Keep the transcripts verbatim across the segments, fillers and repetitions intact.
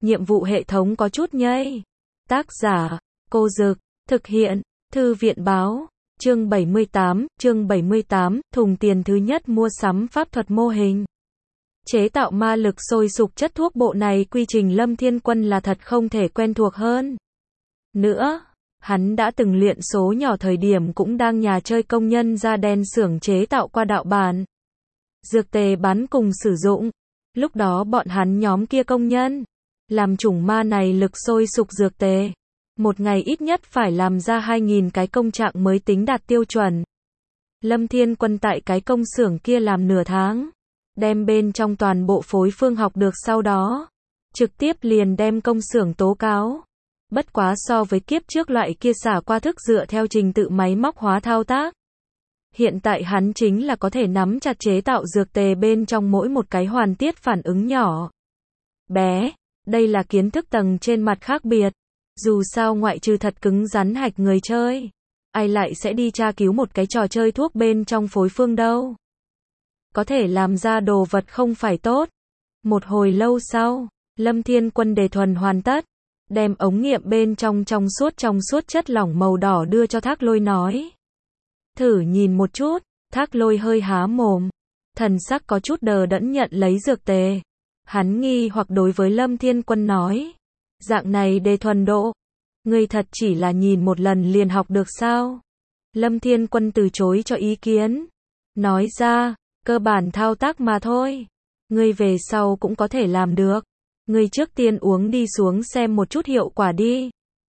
nhiệm vụ hệ thống có chút nhây. Tác giả, Cô Dực, thực hiện, Thư viện báo, chương bảy mươi tám, chương bảy mươi tám, thùng tiền thứ nhất mua sắm pháp thuật mô hình. Chế tạo ma lực sôi sục chất thuốc bộ này quy trình Lâm Thiên Quân là thật không thể quen thuộc hơn. Nữa, hắn đã từng luyện số nhỏ thời điểm cũng đang nhà chơi công nhân da đen xưởng chế tạo qua đạo bản. Dược tề bán cùng sử dụng. Lúc đó bọn hắn nhóm kia công nhân làm chủng ma này lực sôi sục dược tề. Một ngày ít nhất phải làm ra hai nghìn cái công trạng mới tính đạt tiêu chuẩn. Lâm Thiên Quân tại cái công xưởng kia làm nửa tháng. Đem bên trong toàn bộ phối phương học được sau đó. Trực tiếp liền đem công xưởng tố cáo. Bất quá so với kiếp trước loại kia xả qua thức dựa theo trình tự máy móc hóa thao tác. Hiện tại hắn chính là có thể nắm chặt chế tạo dược tề bên trong mỗi một cái hoàn tiết phản ứng nhỏ. Bé, đây là kiến thức tầng trên mặt khác biệt. Dù sao ngoại trừ thật cứng rắn hạch người chơi, ai lại sẽ đi tra cứu một cái trò chơi thuốc bên trong phối phương đâu. Có thể làm ra đồ vật không phải tốt. Một hồi lâu sau, Lâm Thiên Quân đề thuần hoàn tất. Đem ống nghiệm bên trong trong suốt trong suốt chất lỏng màu đỏ đưa cho Thác Lôi nói. Thử nhìn một chút, Thác Lôi hơi há mồm. Thần sắc có chút đờ đẫn nhận lấy dược tề. Hắn nghi hoặc đối với Lâm Thiên Quân nói. Dạng này đề thuần độ. Ngươi thật chỉ là nhìn một lần liền học được sao? Lâm Thiên Quân từ chối cho ý kiến. Nói ra, cơ bản thao tác mà thôi. Ngươi về sau cũng có thể làm được. Ngươi trước tiên uống đi xuống xem một chút hiệu quả đi.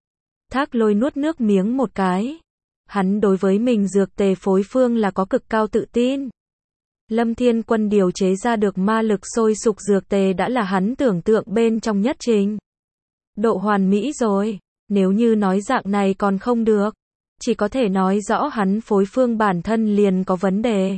Thác Lôi nuốt nước miếng một cái. Hắn đối với mình dược tề phối phương là có cực cao tự tin. Lâm Thiên Quân điều chế ra được ma lực sôi sục dược tề đã là hắn tưởng tượng bên trong nhất trình. Độ hoàn mỹ rồi. Nếu như nói dạng này còn không được, chỉ có thể nói rõ hắn phối phương bản thân liền có vấn đề.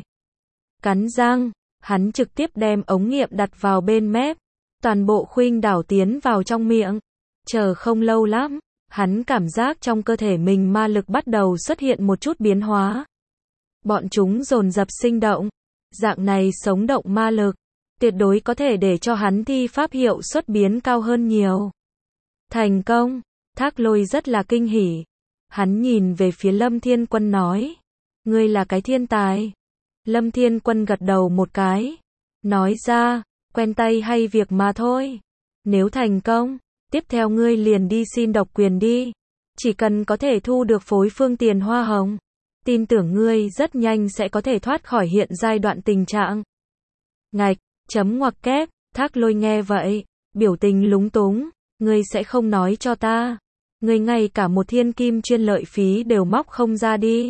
Cắn răng, hắn trực tiếp đem ống nghiệm đặt vào bên mép. Toàn bộ khuynh đảo tiến vào trong miệng. Chờ không lâu lắm, hắn cảm giác trong cơ thể mình ma lực bắt đầu xuất hiện một chút biến hóa. Bọn chúng dồn dập sinh động. Dạng này sống động ma lực, tuyệt đối có thể để cho hắn thi pháp hiệu suất biến cao hơn nhiều. Thành công, Thác Lôi rất là kinh hỉ. Hắn nhìn về phía Lâm Thiên Quân nói. Ngươi là cái thiên tài. Lâm Thiên Quân gật đầu một cái. Nói ra, quen tay hay việc mà thôi. Nếu thành công, tiếp theo ngươi liền đi xin độc quyền đi. Chỉ cần có thể thu được phối phương tiền hoa hồng. Tin tưởng ngươi rất nhanh sẽ có thể thoát khỏi hiện giai đoạn tình trạng. Ngạch, chấm ngoặc kép, Thác Lôi nghe vậy, biểu tình lúng túng. Ngươi sẽ không nói cho ta. Ngươi ngay cả một thiên kim chuyên lợi phí đều móc không ra đi.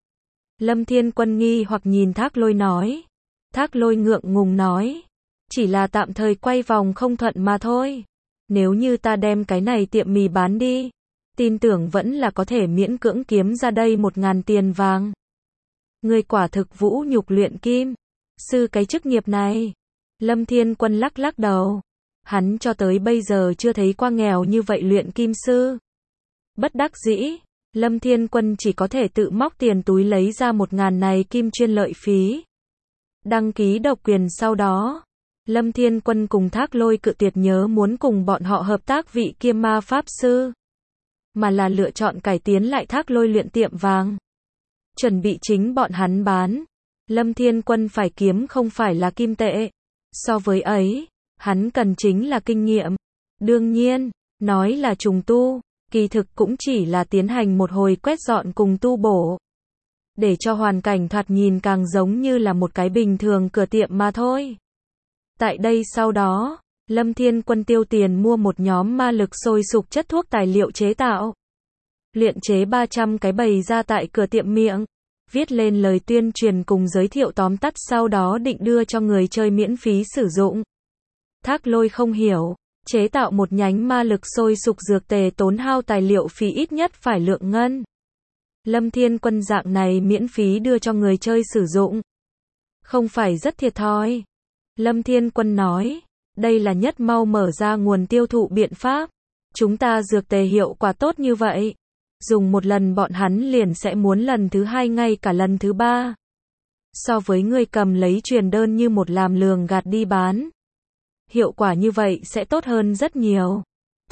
Lâm Thiên Quân nghi hoặc nhìn Thác Lôi nói. Thác Lôi ngượng ngùng nói. Chỉ là tạm thời quay vòng không thuận mà thôi. Nếu như ta đem cái này tiệm mì bán đi, tin tưởng vẫn là có thể miễn cưỡng kiếm ra đây một ngàn tiền vàng. Ngươi quả thực vũ nhục luyện kim sư cái chức nghiệp này. Lâm Thiên Quân lắc lắc đầu. Hắn cho tới bây giờ chưa thấy qua nghèo như vậy luyện kim sư. Bất đắc dĩ, Lâm Thiên Quân chỉ có thể tự móc tiền túi lấy ra một ngàn này kim chuyên lợi phí. Đăng ký độc quyền sau đó, Lâm Thiên Quân cùng Thác Lôi cự tuyệt nhớ muốn cùng bọn họ hợp tác vị kia ma pháp sư, mà là lựa chọn cải tiến lại Thác Lôi luyện tiệm vàng. Chuẩn bị chính bọn hắn bán. Lâm Thiên Quân phải kiếm không phải là kim tệ. So với ấy, hắn cần chính là kinh nghiệm. Đương nhiên, nói là trùng tu, kỳ thực cũng chỉ là tiến hành một hồi quét dọn cùng tu bổ. Để cho hoàn cảnh thoạt nhìn càng giống như là một cái bình thường cửa tiệm mà thôi. Tại đây sau đó, Lâm Thiên Quân tiêu tiền mua một nhóm ma lực sôi sục chất thuốc tài liệu chế tạo. Luyện chế ba trăm cái bày ra tại cửa tiệm miệng. Viết lên lời tuyên truyền cùng giới thiệu tóm tắt sau đó định đưa cho người chơi miễn phí sử dụng. Thác Lôi không hiểu, chế tạo một nhánh ma lực sôi sục dược tề tốn hao tài liệu phí ít nhất phải lượng ngân. Lâm Thiên Quân dạng này miễn phí đưa cho người chơi sử dụng. Không phải rất thiệt thòi. Lâm Thiên Quân nói, đây là nhất mau mở ra nguồn tiêu thụ biện pháp. Chúng ta dược tề hiệu quả tốt như vậy. Dùng một lần bọn hắn liền sẽ muốn lần thứ hai ngay cả lần thứ ba. So với người cầm lấy truyền đơn như một làm lường gạt đi bán. Hiệu quả như vậy sẽ tốt hơn rất nhiều.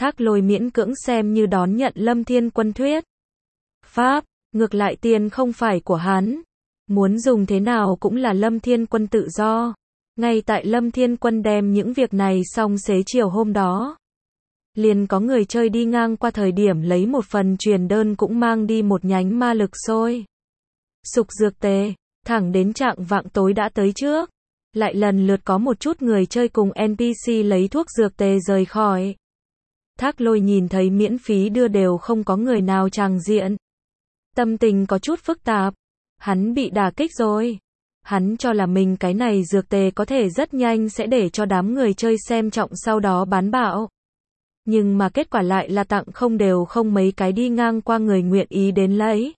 Thác Lôi miễn cưỡng xem như đón nhận Lâm Thiên Quân thuyết pháp, ngược lại tiền không phải của hắn. Muốn dùng thế nào cũng là Lâm Thiên Quân tự do. Ngay tại Lâm Thiên Quân đem những việc này xong xế chiều hôm đó, liền có người chơi đi ngang qua thời điểm lấy một phần truyền đơn cũng mang đi một nhánh ma lực sôi sục dược tề, thẳng đến trạng vạng tối đã tới trước. Lại lần lượt có một chút người chơi cùng en pê xê lấy thuốc dược tề rời khỏi. Thác Lôi nhìn thấy miễn phí đưa đều không có người nào tràng diện. Tâm tình có chút phức tạp. Hắn bị đả kích rồi. Hắn cho là mình cái này dược tề có thể rất nhanh sẽ để cho đám người chơi xem trọng sau đó bán bạo. Nhưng mà kết quả lại là tặng không đều không mấy cái đi ngang qua người nguyện ý đến lấy.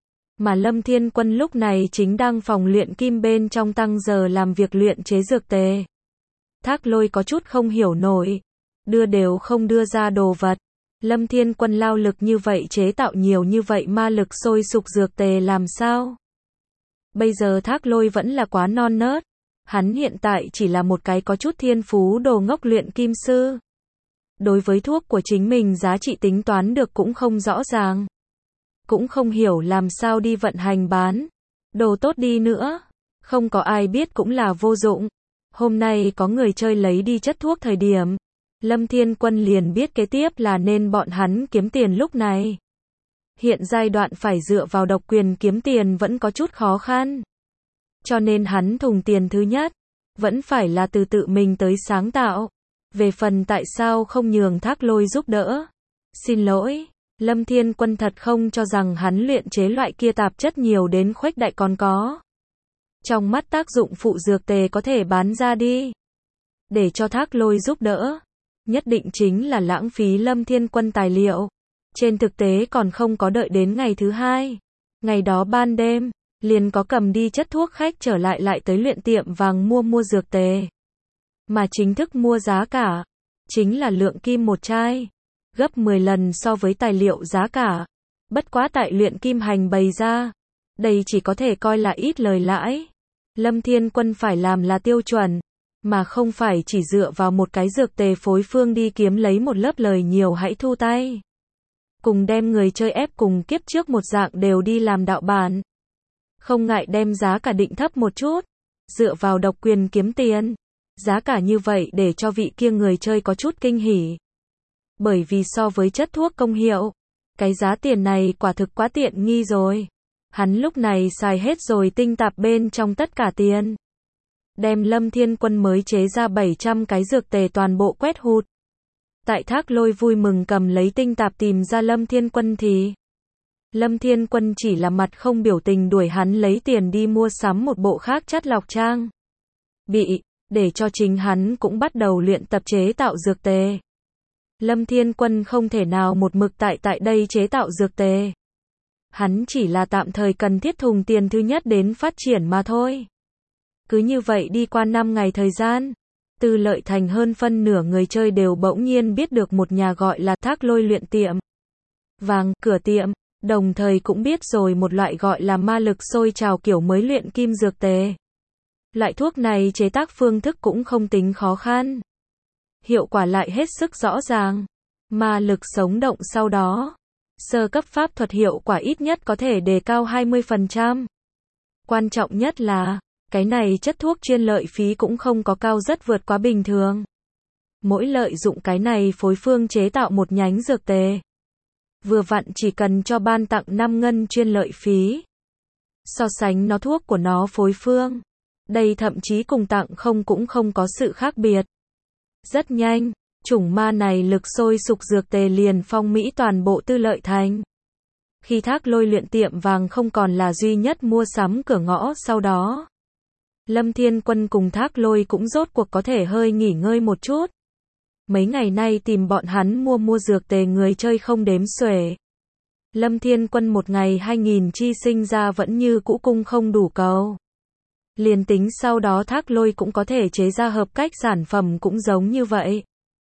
Mà Lâm Thiên Quân lúc này chính đang phòng luyện kim bên trong tăng giờ làm việc luyện chế dược tề. Thác Lôi có chút không hiểu nổi. Đưa đều không đưa ra đồ vật. Lâm Thiên Quân lao lực như vậy chế tạo nhiều như vậy ma lực sôi sục dược tề làm sao? Bây giờ Thác Lôi vẫn là quá non nớt. Hắn hiện tại chỉ là một cái có chút thiên phú đồ ngốc luyện kim sư. Đối với thuốc của chính mình giá trị tính toán được cũng không rõ ràng. Cũng không hiểu làm sao đi vận hành bán. Đồ tốt đi nữa. Không có ai biết cũng là vô dụng. Hôm nay có người chơi lấy đi chất thuốc thời điểm. Lâm Thiên Quân liền biết kế tiếp là nên bọn hắn kiếm tiền lúc này. Hiện giai đoạn phải dựa vào độc quyền kiếm tiền vẫn có chút khó khăn. Cho nên hắn thùng tiền thứ nhất. Vẫn phải là từ tự mình tới sáng tạo. Về phần tại sao không nhường Thác Lôi giúp đỡ. Xin lỗi. Lâm Thiên Quân thật không cho rằng hắn luyện chế loại kia tạp chất nhiều đến khuếch đại còn có. Trong mắt tác dụng phụ dược tề có thể bán ra đi. Để cho Thác Lôi giúp đỡ. Nhất định chính là lãng phí Lâm Thiên Quân tài liệu. Trên thực tế còn không có đợi đến ngày thứ hai. Ngày đó ban đêm, liền có cầm đi chất thuốc khách trở lại lại tới luyện tiệm vàng mua mua dược tề. Mà chính thức mua giá cả, chính là lượng kim một chai. Gấp mười lần so với tài liệu giá cả. Bất quá tại luyện kim hành bày ra. Đây chỉ có thể coi là ít lời lãi. Lâm Thiên Quân phải làm là tiêu chuẩn. Mà không phải chỉ dựa vào một cái dược tề phối phương đi kiếm lấy một lớp lời nhiều hãy thu tay. Cùng đem người chơi ép cùng kiếp trước một dạng đều đi làm đạo bản. Không ngại đem giá cả định thấp một chút. Dựa vào độc quyền kiếm tiền. Giá cả như vậy để cho vị kia người chơi có chút kinh hỉ. Bởi vì so với chất thuốc công hiệu, cái giá tiền này quả thực quá tiện nghi rồi. Hắn lúc này xài hết rồi tinh tạp bên trong tất cả tiền. Đem Lâm Thiên Quân mới chế ra bảy trăm cái dược tề toàn bộ quét hụt. Tại Thác Lôi vui mừng cầm lấy tinh tạp tìm ra Lâm Thiên Quân thì Lâm Thiên Quân chỉ là mặt không biểu tình đuổi hắn lấy tiền đi mua sắm một bộ khác chất lọc trang. Bị, để cho chính hắn cũng bắt đầu luyện tập chế tạo dược tề. Lâm Thiên Quân không thể nào một mực tại tại đây chế tạo dược tề. Hắn chỉ là tạm thời cần thiết thùng tiền thứ nhất đến phát triển mà thôi. Cứ như vậy đi qua năm ngày thời gian, Tư Lợi Thành hơn phân nửa người chơi đều bỗng nhiên biết được một nhà gọi là Thác Lôi luyện tiệm vàng, cửa tiệm, đồng thời cũng biết rồi một loại gọi là ma lực sôi trào kiểu mới luyện kim dược tề. Loại thuốc này chế tác phương thức cũng không tính khó khăn. Hiệu quả lại hết sức rõ ràng. Ma lực sống động sau đó. Sơ cấp pháp thuật hiệu quả ít nhất có thể đề cao hai mươi phần trăm. Quan trọng nhất là, cái này chất thuốc chuyên lợi phí cũng không có cao rất vượt quá bình thường. Mỗi lợi dụng cái này phối phương chế tạo một nhánh dược tề. Vừa vặn chỉ cần cho ban tặng năm ngân chuyên lợi phí. So sánh nó thuốc của nó phối phương. Đây thậm chí cùng tặng không cũng không có sự khác biệt. Rất nhanh, chủng ma này lực sôi sục dược tề liền phong mỹ toàn bộ Tư Lợi Thành. Khi Thác Lôi luyện tiệm vàng không còn là duy nhất mua sắm cửa ngõ sau đó. Lâm Thiên Quân cùng Thác Lôi cũng rốt cuộc có thể hơi nghỉ ngơi một chút. Mấy ngày nay tìm bọn hắn mua mua dược tề người chơi không đếm xuể. Lâm Thiên Quân một ngày hai nghìn chi sinh ra vẫn như cũ cung không đủ cầu. Liền tính sau đó Thác Lôi cũng có thể chế ra hợp cách sản phẩm cũng giống như vậy.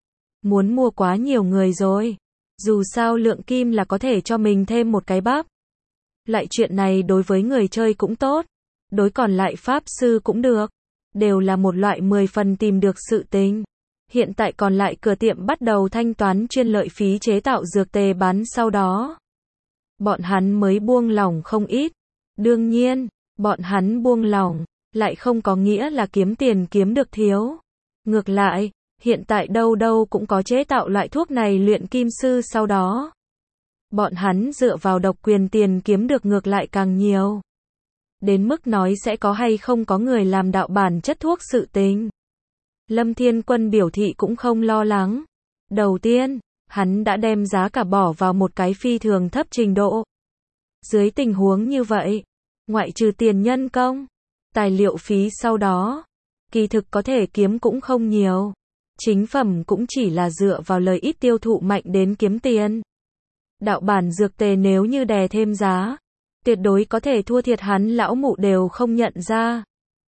Muốn mua quá nhiều người rồi. Dù sao lượng kim là có thể cho mình thêm một cái bắp. Lại chuyện này đối với người chơi cũng tốt. Đối còn lại pháp sư cũng được. Đều là một loại mười phần tìm được sự tình. Hiện tại còn lại cửa tiệm bắt đầu thanh toán chuyên lợi phí chế tạo dược tề bán sau đó. Bọn hắn mới buông lỏng không ít. Đương nhiên, bọn hắn buông lỏng, lại không có nghĩa là kiếm tiền kiếm được thiếu. Ngược lại, hiện tại đâu đâu cũng có chế tạo loại thuốc này luyện kim sư sau đó. Bọn hắn dựa vào độc quyền tiền kiếm được ngược lại càng nhiều. Đến mức nói sẽ có hay không có người làm đạo bản chất thuốc sự tình. Lâm Thiên Quân biểu thị cũng không lo lắng. Đầu tiên, hắn đã đem giá cả bỏ vào một cái phi thường thấp trình độ. Dưới tình huống như vậy, ngoại trừ tiền nhân công, tài liệu phí sau đó, kỳ thực có thể kiếm cũng không nhiều. Chính phẩm cũng chỉ là dựa vào lời ít tiêu thụ mạnh đến kiếm tiền. Đạo bản dược tề nếu như đè thêm giá, tuyệt đối có thể thua thiệt hắn lão mụ đều không nhận ra.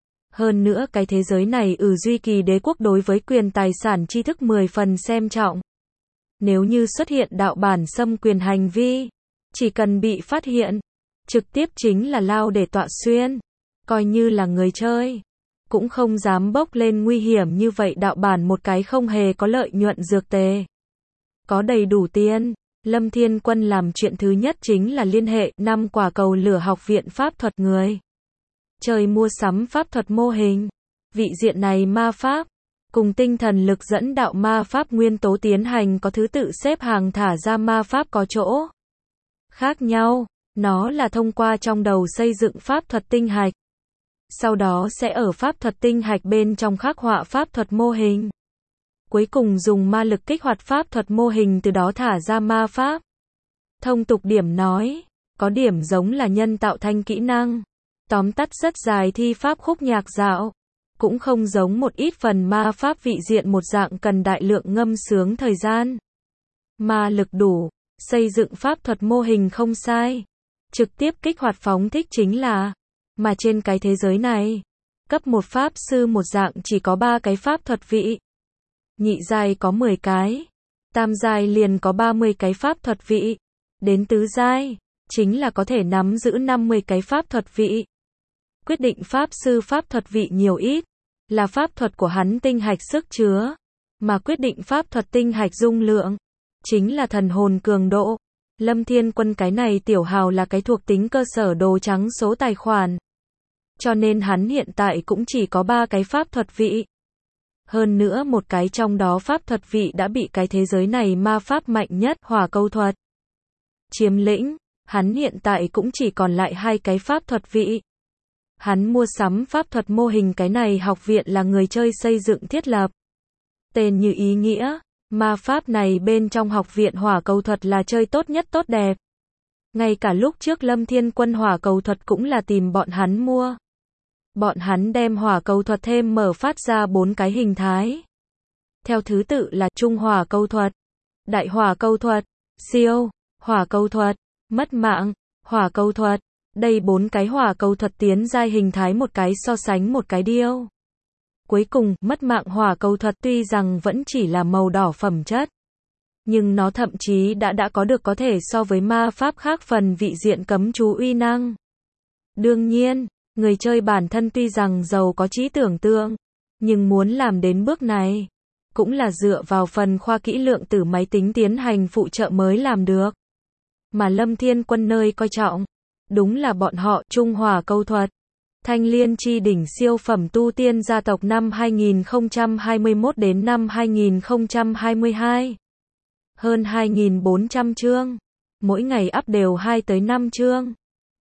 Hơn nữa cái thế giới này ở duy kỳ đế quốc đối với quyền tài sản tri thức mười phần xem trọng. Nếu như xuất hiện đạo bản xâm quyền hành vi, chỉ cần bị phát hiện, trực tiếp chính là lao để tọa xuyên. Coi như là người chơi, cũng không dám bốc lên nguy hiểm như vậy đạo bản một cái không hề có lợi nhuận dược tề. Có đầy đủ tiền, Lâm Thiên Quân làm chuyện thứ nhất chính là liên hệ năm quả cầu lửa học viện pháp thuật người. Trời mua sắm pháp thuật mô hình. Vị diện này ma pháp, cùng tinh thần lực dẫn đạo ma pháp nguyên tố tiến hành có thứ tự xếp hàng thả ra ma pháp có chỗ khác nhau. Nó là thông qua trong đầu xây dựng pháp thuật tinh hạch. Sau đó sẽ ở pháp thuật tinh hạch bên trong khắc họa pháp thuật mô hình. Cuối cùng dùng ma lực kích hoạt pháp thuật mô hình từ đó thả ra ma pháp. Thông tục điểm nói, có điểm giống là nhân tạo thanh kỹ năng. Tóm tắt rất dài thi pháp khúc nhạc dạo. Cũng không giống một ít phần ma pháp vị diện một dạng cần đại lượng ngâm sướng thời gian. Ma lực đủ, xây dựng pháp thuật mô hình không sai. Trực tiếp kích hoạt phóng thích chính là. Mà trên cái thế giới này, cấp một pháp sư một dạng chỉ có ba cái pháp thuật vị. Nhị giai có mười cái. Tam giai liền có ba mươi cái pháp thuật vị. Đến tứ giai, chính là có thể nắm giữ năm mươi cái pháp thuật vị. Quyết định pháp sư pháp thuật vị nhiều ít, là pháp thuật của hắn tinh hạch sức chứa. Mà quyết định pháp thuật tinh hạch dung lượng, chính là thần hồn cường độ. Lâm Thiên Quân cái này tiểu hào là cái thuộc tính cơ sở đồ trắng số tài khoản. Cho nên hắn hiện tại cũng chỉ có ba cái pháp thuật vị. Hơn nữa một cái trong đó pháp thuật vị đã bị cái thế giới này ma pháp mạnh nhất hỏa câu thuật chiếm lĩnh. Hắn hiện tại cũng chỉ còn lại hai cái pháp thuật vị. Hắn mua sắm pháp thuật mô hình cái này học viện là người chơi xây dựng thiết lập. Tên như ý nghĩa, ma pháp này bên trong học viện hỏa cầu thuật là chơi tốt nhất tốt đẹp. Ngay cả lúc trước Lâm Thiên Quân hỏa cầu thuật cũng là tìm bọn hắn mua. Bọn hắn đem hỏa cầu thuật thêm mở phát ra bốn cái hình thái. Theo thứ tự là trung hỏa cầu thuật, đại hỏa cầu thuật, siêu hỏa cầu thuật, mất mạng hỏa cầu thuật. Đây bốn cái hỏa cầu thuật tiến giai hình thái một cái so sánh một cái điêu. Cuối cùng, mất mạng hỏa cầu thuật tuy rằng vẫn chỉ là màu đỏ phẩm chất, nhưng nó thậm chí đã đã có được có thể so với ma pháp khác phần vị diện cấm chú uy năng. Đương nhiên, người chơi bản thân tuy rằng giàu có trí tưởng tượng, nhưng muốn làm đến bước này, cũng là dựa vào phần khoa kỹ lượng từ máy tính tiến hành phụ trợ mới làm được. Mà Lâm Thiên Quân nơi coi trọng, đúng là bọn họ trung hỏa câu thuật. Thanh Liên chi đỉnh siêu phẩm tu tiên gia tộc năm hai nghìn không trăm hai mươi mốt đến năm hai nghìn không trăm hai mươi hai. Hơn hai nghìn bốn trăm chương. Mỗi ngày up đều hai tới năm chương.